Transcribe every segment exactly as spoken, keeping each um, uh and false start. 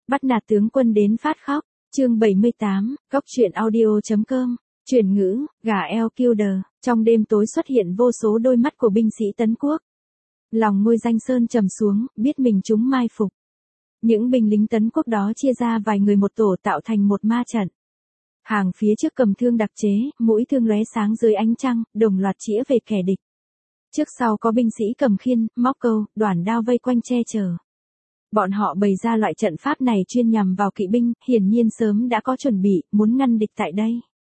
Bắt nạt tướng quân đến phát khóc, chương bảy mươi tám, Cóc truyện audio.com, chuyển ngữ, gà eo Kilder, trong đêm tối xuất hiện vô số đôi mắt của binh sĩ Tấn Quốc. Lòng Ngôi Danh Sơn trầm xuống, biết mình chúng mai phục. Những binh lính Tấn Quốc đó chia ra vài người một tổ tạo thành một ma trận. Hàng phía trước cầm thương đặc chế, mũi thương lóe sáng dưới ánh trăng, đồng loạt chĩa về kẻ địch. Trước sau có binh sĩ cầm khiên, móc câu, đoản đao vây quanh che chở. Bọn họ bày ra loại trận pháp này chuyên nhằm vào kỵ binh, hiển nhiên sớm đã có chuẩn bị, muốn ngăn địch tại đây.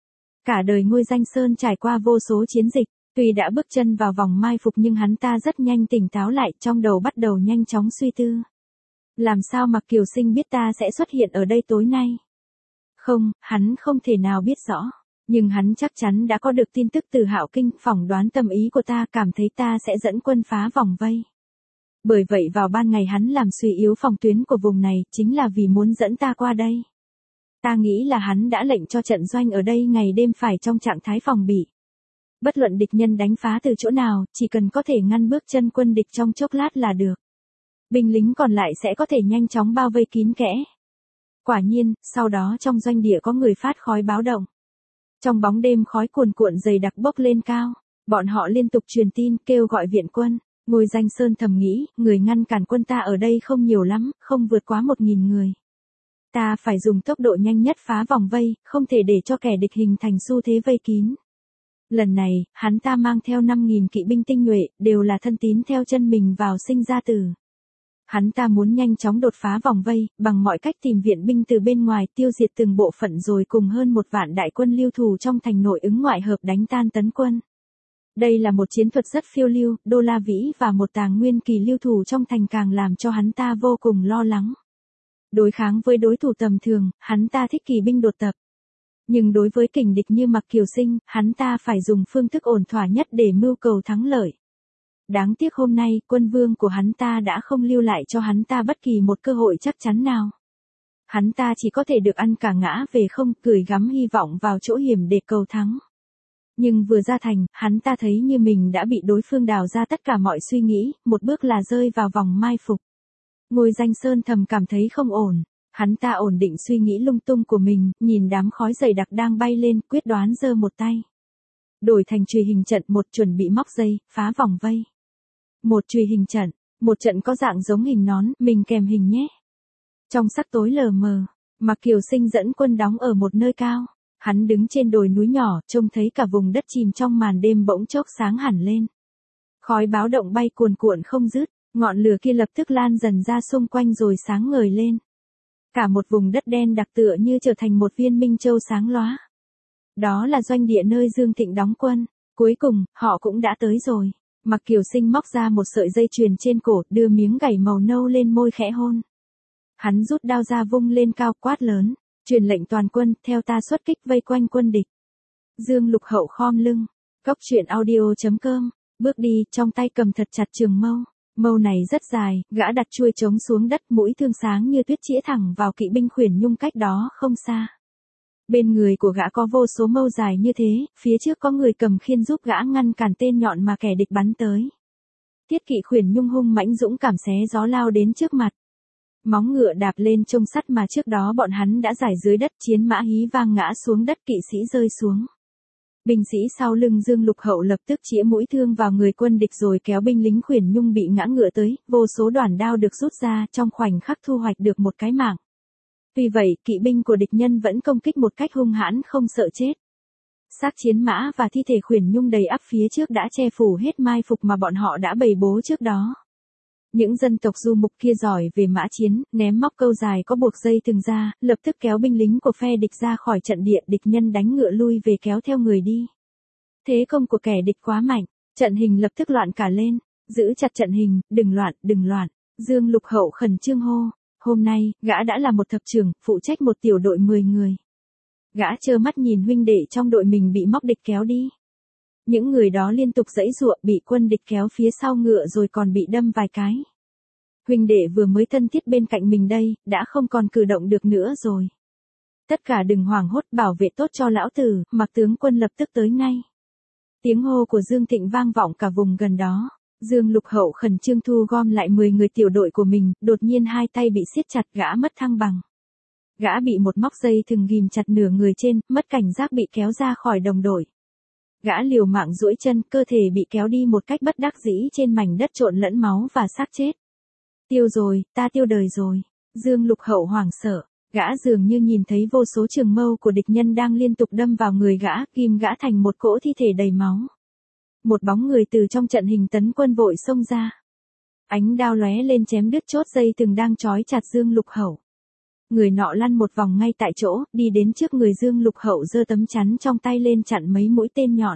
Cả đời Ngôi Danh Sơn trải qua vô số chiến dịch, tuy đã bước chân vào vòng mai phục nhưng hắn ta rất nhanh tỉnh táo lại, trong đầu bắt đầu nhanh chóng suy tư. Làm sao Mạc Kiều Sinh biết ta sẽ xuất hiện ở đây tối nay? Không, hắn không thể nào biết rõ. Nhưng hắn chắc chắn đã có được tin tức từ Hạo Kinh, phỏng đoán tâm ý của ta, cảm thấy ta sẽ dẫn quân phá vòng vây. Bởi vậy vào ban ngày hắn làm suy yếu phòng tuyến của vùng này, chính là vì muốn dẫn ta qua đây. Ta nghĩ là hắn đã lệnh cho trận doanh ở đây ngày đêm phải trong trạng thái phòng bị. Bất luận địch nhân đánh phá từ chỗ nào, chỉ cần có thể ngăn bước chân quân địch trong chốc lát là được. Binh lính còn lại sẽ có thể nhanh chóng bao vây kín kẽ. Quả nhiên, sau đó trong doanh địa có người phát khói báo động. Trong bóng đêm khói cuồn cuộn dày đặc bốc lên cao, bọn họ liên tục truyền tin kêu gọi viện quân. Ngôi Danh Sơn thầm nghĩ, người ngăn cản quân ta ở đây không nhiều lắm, không vượt quá một nghìn người. Ta phải dùng tốc độ nhanh nhất phá vòng vây, không thể để cho kẻ địch hình thành xu thế vây kín. Lần này, hắn ta mang theo năm nghìn kỵ binh tinh nhuệ, đều là thân tín theo chân mình vào sinh ra tử. Hắn ta muốn nhanh chóng đột phá vòng vây, bằng mọi cách tìm viện binh từ bên ngoài, tiêu diệt từng bộ phận rồi cùng hơn một vạn đại quân lưu thủ trong thành nội ứng ngoại hợp đánh tan Tấn quân. Đây là một chiến thuật rất phiêu lưu, Đô La Vĩ và một tàng nguyên kỳ lưu thủ trong thành càng làm cho hắn ta vô cùng lo lắng. Đối kháng với đối thủ tầm thường, hắn ta thích kỳ binh đột tập. Nhưng đối với kình địch như Mạc Kiều Sinh, hắn ta phải dùng phương thức ổn thỏa nhất để mưu cầu thắng lợi. Đáng tiếc hôm nay, quân vương của hắn ta đã không lưu lại cho hắn ta bất kỳ một cơ hội chắc chắn nào. Hắn ta chỉ có thể được ăn cả ngã về không, gửi gắm hy vọng vào chỗ hiểm để cầu thắng. Nhưng vừa ra thành, hắn ta thấy như mình đã bị đối phương đào ra tất cả mọi suy nghĩ, một bước là rơi vào vòng mai phục. Ngôi Danh Sơn thầm cảm thấy không ổn. Hắn ta ổn định suy nghĩ lung tung của mình, nhìn đám khói dày đặc đang bay lên, quyết đoán giơ một tay. Đổi thành chùy hình trận, một chuẩn bị móc dây, phá vòng vây. Một chùy hình trận, một trận có dạng giống hình nón, mình kèm hình nhé. Trong sắc tối lờ mờ, Mạc Kiều Sinh dẫn quân đóng ở một nơi cao. Hắn đứng trên đồi núi nhỏ, trông thấy cả vùng đất chìm trong màn đêm bỗng chốc sáng hẳn lên. Khói báo động bay cuồn cuộn không dứt, ngọn lửa kia lập tức lan dần ra xung quanh rồi sáng ngời lên. Cả một vùng đất đen đặc tựa như trở thành một viên minh châu sáng lóa. Đó là doanh địa nơi Dương Thịnh đóng quân. Cuối cùng, họ cũng đã tới rồi. Mạc Kiều Sinh móc ra một sợi dây chuyền trên cổ, đưa miếng gảy màu nâu lên môi khẽ hôn. Hắn rút đao ra vung lên cao quát lớn. Truyền lệnh toàn quân, theo ta xuất kích vây quanh quân địch. Dương Lục Hậu khom lưng. Cóc truyện audio.com. Bước đi, trong tay cầm thật chặt trường mâu. Mâu này rất dài, gã đặt chuôi trống xuống đất, mũi thương sáng như tuyết chĩa thẳng vào kỵ binh Khuyển Nhung cách đó không xa. Bên người của gã có vô số mâu dài như thế, phía trước có người cầm khiên giúp gã ngăn cản tên nhọn mà kẻ địch bắn tới. Tiết kỵ Khuyển Nhung hung mãnh dũng cảm xé gió lao đến trước mặt. Móng ngựa đạp lên trông sắt mà trước đó bọn hắn đã giải dưới đất, chiến mã hí vang ngã xuống đất, kỵ sĩ rơi xuống. Binh sĩ sau lưng Dương Lục Hậu lập tức chĩa mũi thương vào người quân địch rồi kéo binh lính Khuyển Nhung bị ngã ngựa tới, vô số đoản đao được rút ra, trong khoảnh khắc thu hoạch được một cái mạng. Vì vậy, kỵ binh của địch nhân vẫn công kích một cách hung hãn không sợ chết. Xác chiến mã và thi thể Khuyển Nhung đầy ắp phía trước đã che phủ hết mai phục mà bọn họ đã bày bố trước đó. Những dân tộc du mục kia giỏi về mã chiến, ném móc câu dài có buộc dây thừng ra, lập tức kéo binh lính của phe địch ra khỏi trận địa, địch nhân đánh ngựa lui về kéo theo người đi. Thế công của kẻ địch quá mạnh, trận hình lập tức loạn cả lên, giữ chặt trận hình, đừng loạn, đừng loạn. Dương Lục Hậu khẩn trương hô, hôm nay, gã đã là một thập trưởng, phụ trách một tiểu đội mười người. Gã trơ mắt nhìn huynh đệ trong đội mình bị móc địch kéo đi. Những người đó liên tục giãy giụa, bị quân địch kéo phía sau ngựa rồi còn bị đâm vài cái. Huynh đệ vừa mới thân thiết bên cạnh mình đây, đã không còn cử động được nữa rồi. Tất cả đừng hoảng hốt, bảo vệ tốt cho lão tử, Mạc tướng quân lập tức tới ngay. Tiếng hô của Dương Thịnh vang vọng cả vùng gần đó. Dương Lục Hậu khẩn trương thu gom lại mười người tiểu đội của mình, đột nhiên hai tay bị siết chặt, gã mất thăng bằng. Gã bị một móc dây thừng ghìm chặt nửa người trên, mất cảnh giác bị kéo ra khỏi đồng đội. Gã liều mạng duỗi chân, cơ thể bị kéo đi một cách bất đắc dĩ trên mảnh đất trộn lẫn máu và xác chết. Tiêu rồi, ta tiêu đời rồi. Dương Lục Hậu hoảng sợ, gã dường như nhìn thấy vô số trường mâu của địch nhân đang liên tục đâm vào người gã, ghim gã thành một cỗ thi thể đầy máu. Một bóng người từ trong trận hình tấn quân vội xông ra. Ánh đao lóe lên chém đứt chốt dây từng đang trói chặt Dương Lục Hậu. Người nọ lăn một vòng ngay tại chỗ, đi đến trước người Dương Lục Hậu giơ tấm chắn trong tay lên chặn mấy mũi tên nhọn.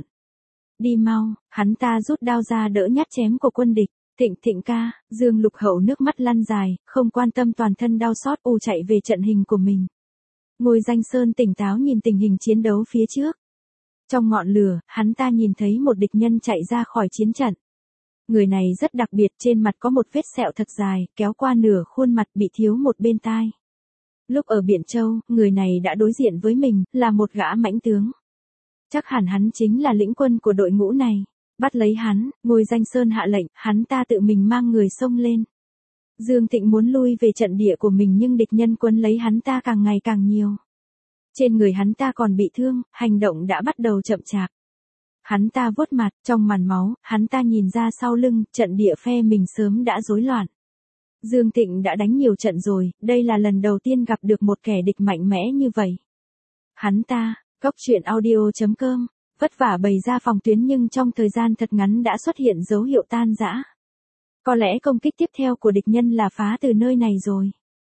Đi mau, hắn ta rút đao ra đỡ nhát chém của quân địch. Thịnh Thịnh ca, Dương Lục Hậu nước mắt lăn dài, không quan tâm toàn thân đau xót ù chạy về trận hình của mình. Ngôi Danh Sơn tỉnh táo nhìn tình hình chiến đấu phía trước. Trong ngọn lửa, hắn ta nhìn thấy một địch nhân chạy ra khỏi chiến trận. Người này rất đặc biệt, trên mặt có một vết sẹo thật dài, kéo qua nửa khuôn mặt bị thiếu một bên tai. Lúc ở Biển Châu, người này đã đối diện với mình, là một gã mãnh tướng. Chắc hẳn hắn chính là lĩnh quân của đội ngũ này. Bắt lấy hắn, Ngôi Danh Sơn hạ lệnh, hắn ta tự mình mang người xông lên. Dương Thịnh muốn lui về trận địa của mình nhưng địch nhân quấn lấy hắn ta càng ngày càng nhiều. Trên người hắn ta còn bị thương, hành động đã bắt đầu chậm chạp. Hắn ta vuốt mặt, trong màn máu, hắn ta nhìn ra sau lưng, trận địa phe mình sớm đã rối loạn. Dương Thịnh đã đánh nhiều trận rồi, đây là lần đầu tiên gặp được một kẻ địch mạnh mẽ như vậy. Hắn ta, Cốc truyện audio chấm com, vất vả bày ra phòng tuyến nhưng trong thời gian thật ngắn đã xuất hiện dấu hiệu tan rã. Có lẽ công kích tiếp theo của địch nhân là phá từ nơi này rồi.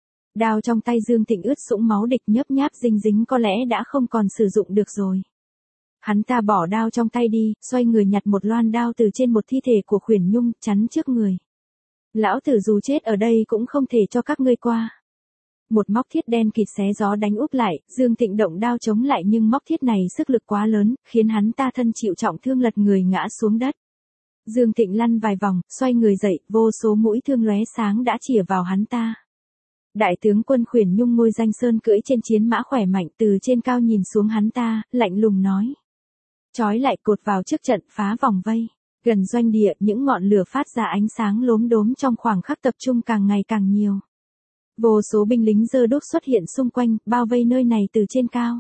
Đao trong tay Dương Thịnh ướt sũng máu địch nhấp nháp dinh dính có lẽ đã không còn sử dụng được rồi. Hắn ta bỏ đao trong tay đi, xoay người nhặt một loan đao từ trên một thi thể của Khuyển Nhung, chắn trước người. Lão tử dù chết ở đây cũng không thể cho các ngươi qua. Một móc thiết đen kịt xé gió đánh úp lại, Dương Thịnh động đao chống lại nhưng móc thiết này sức lực quá lớn, khiến hắn ta thân chịu trọng thương lật người ngã xuống đất. Dương Thịnh lăn vài vòng, xoay người dậy, vô số mũi thương lóe sáng đã chĩa vào hắn ta. Đại tướng quân Khuyển Nhung Ngôi Danh Sơn cưỡi trên chiến mã khỏe mạnh từ trên cao nhìn xuống hắn ta, lạnh lùng nói. Trói lại cột vào trước trận, phá vòng vây. Gần doanh địa, những ngọn lửa phát ra ánh sáng lốm đốm trong khoảng khắc tập trung càng ngày càng nhiều. Vô số binh lính giơ đuốc xuất hiện xung quanh, bao vây nơi này từ trên cao.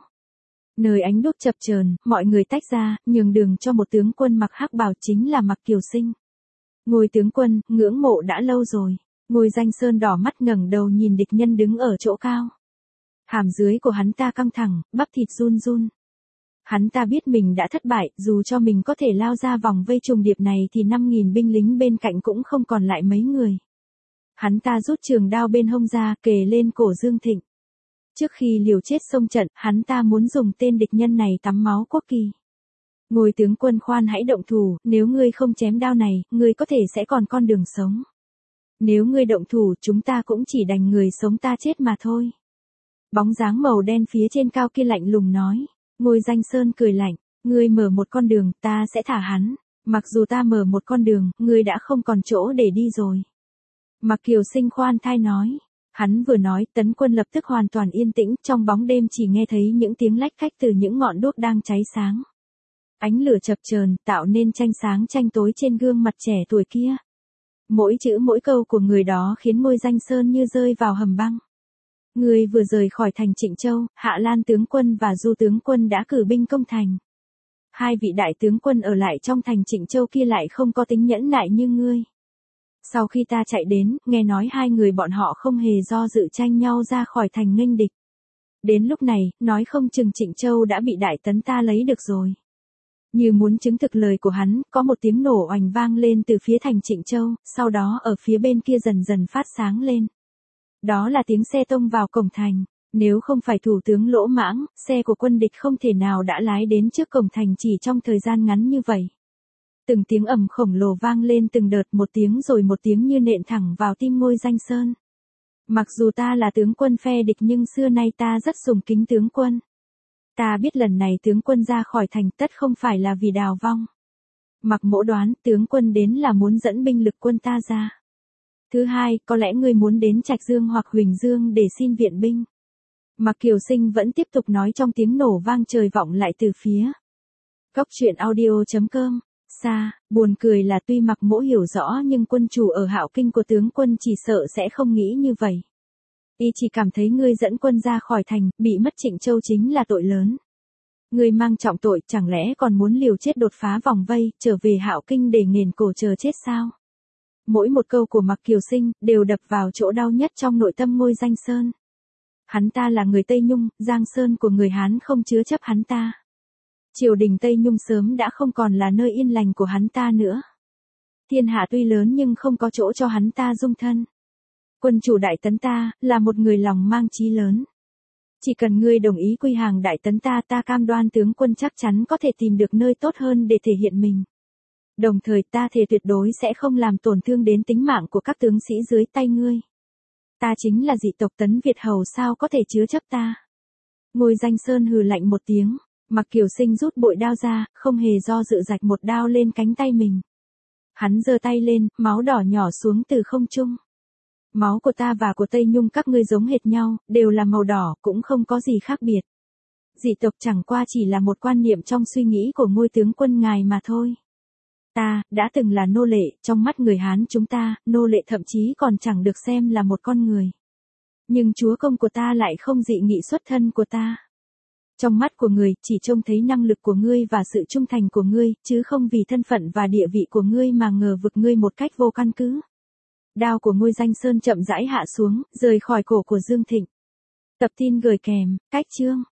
Nơi ánh đuốc chập chờn, mọi người tách ra, nhường đường cho một tướng quân mặc hắc bào, chính là Mặc Kiều Sinh. Ngôi tướng quân, ngưỡng mộ đã lâu rồi. Ngôi Danh Sơn đỏ mắt ngẩng đầu nhìn địch nhân đứng ở chỗ cao. Hàm dưới của hắn ta căng thẳng, bắp thịt run run. Hắn ta biết mình đã thất bại, dù cho mình có thể lao ra vòng vây trùng điệp này thì năm nghìn binh lính bên cạnh cũng không còn lại mấy người. Hắn ta rút trường đao bên hông ra, kề lên cổ Dương Thịnh. Trước khi liều chết xông trận, hắn ta muốn dùng tên địch nhân này tắm máu quốc kỳ. Ngôi tướng quân khoan hãy động thủ, nếu ngươi không chém đao này, ngươi có thể sẽ còn con đường sống. Nếu ngươi động thủ, chúng ta cũng chỉ đành người sống ta chết mà thôi. Bóng dáng màu đen phía trên cao kia lạnh lùng nói. Ngôi Danh Sơn cười lạnh, ngươi mở một con đường, ta sẽ thả hắn. Mặc dù ta mở một con đường, ngươi đã không còn chỗ để đi rồi. Mặc Kiều Sinh khoan thai nói. Hắn vừa nói, tấn quân lập tức hoàn toàn yên tĩnh, trong bóng đêm chỉ nghe thấy những tiếng lách cách từ những ngọn đuốc đang cháy sáng. Ánh lửa chập chờn, tạo nên tranh sáng tranh tối trên gương mặt trẻ tuổi kia. Mỗi chữ mỗi câu của người đó khiến Ngôi Danh Sơn như rơi vào hầm băng. Người vừa rời khỏi thành Trịnh Châu, Hạ Lan tướng quân và Du tướng quân đã cử binh công thành. Hai vị đại tướng quân ở lại trong thành Trịnh Châu kia lại không có tính nhẫn nại như ngươi. Sau khi ta chạy đến, nghe nói hai người bọn họ không hề do dự tranh nhau ra khỏi thành nghênh địch. Đến lúc này, nói không chừng Trịnh Châu đã bị đại tấn ta lấy được rồi. Như muốn chứng thực lời của hắn, có một tiếng nổ oành vang lên từ phía thành Trịnh Châu, sau đó ở phía bên kia dần dần phát sáng lên. Đó là tiếng xe tông vào cổng thành. Nếu không phải thủ tướng lỗ mãng, xe của quân địch không thể nào đã lái đến trước cổng thành chỉ trong thời gian ngắn như vậy. Từng tiếng ầm khổng lồ vang lên từng đợt, một tiếng rồi một tiếng như nện thẳng vào tim Ngôi Danh Sơn. Mặc dù ta là tướng quân phe địch nhưng xưa nay ta rất sùng kính tướng quân. Ta biết lần này tướng quân ra khỏi thành tất không phải là vì đào vong. Mặc Mỗ đoán tướng quân đến là muốn dẫn binh lực quân ta ra. Thứ hai, có lẽ ngươi muốn đến Trạch Dương hoặc Huỳnh Dương để xin viện binh. Mặc Kiều Sinh vẫn tiếp tục nói trong tiếng nổ vang trời vọng lại từ phía. Cốc truyện audio chấm com xa, buồn cười là tuy Mạc Mỗ hiểu rõ nhưng quân chủ ở Hạo Kinh của tướng quân chỉ sợ sẽ không nghĩ như vậy. Y chỉ cảm thấy ngươi dẫn quân ra khỏi thành, bị mất Trịnh Châu chính là tội lớn. Ngươi mang trọng tội, chẳng lẽ còn muốn liều chết đột phá vòng vây, trở về Hạo Kinh để nghền cổ chờ chết sao? Mỗi một câu của Mạc Kiều Sinh đều đập vào chỗ đau nhất trong nội tâm Ngôi Danh Sơn. Hắn ta là người Tây Nhung, Giang Sơn của người Hán không chứa chấp hắn ta. Triều đình Tây Nhung sớm đã không còn là nơi yên lành của hắn ta nữa. Thiên hạ tuy lớn nhưng không có chỗ cho hắn ta dung thân. Quân chủ Đại Tấn ta, là một người lòng mang chí lớn. Chỉ cần ngươi đồng ý quy hàng Đại Tấn ta, ta cam đoan tướng quân chắc chắn có thể tìm được nơi tốt hơn để thể hiện mình. Đồng thời ta thề tuyệt đối sẽ không làm tổn thương đến tính mạng của các tướng sĩ dưới tay ngươi. Ta chính là dị tộc Tấn Việt Hầu, sao có thể chứa chấp ta? Ngôi Danh Sơn hừ lạnh một tiếng, Mạc Kiều Sinh rút bội đao ra, không hề do dự rạch một đao lên cánh tay mình. Hắn giơ tay lên, máu đỏ nhỏ xuống từ không trung. Máu của ta và của Tây Nhung các ngươi giống hệt nhau, đều là màu đỏ, cũng không có gì khác biệt. Dị tộc chẳng qua chỉ là một quan niệm trong suy nghĩ của Ngôi tướng quân ngài mà thôi. Ta, đã từng là nô lệ, trong mắt người Hán chúng ta, nô lệ thậm chí còn chẳng được xem là một con người. Nhưng chúa công của ta lại không dị nghị xuất thân của ta. Trong mắt của người, chỉ trông thấy năng lực của ngươi và sự trung thành của ngươi, chứ không vì thân phận và địa vị của ngươi mà ngờ vực ngươi một cách vô căn cứ. Đao của Ngôi Danh Sơn chậm rãi hạ xuống, rời khỏi cổ của Dương Thịnh. Tập tin gửi kèm, cách chương.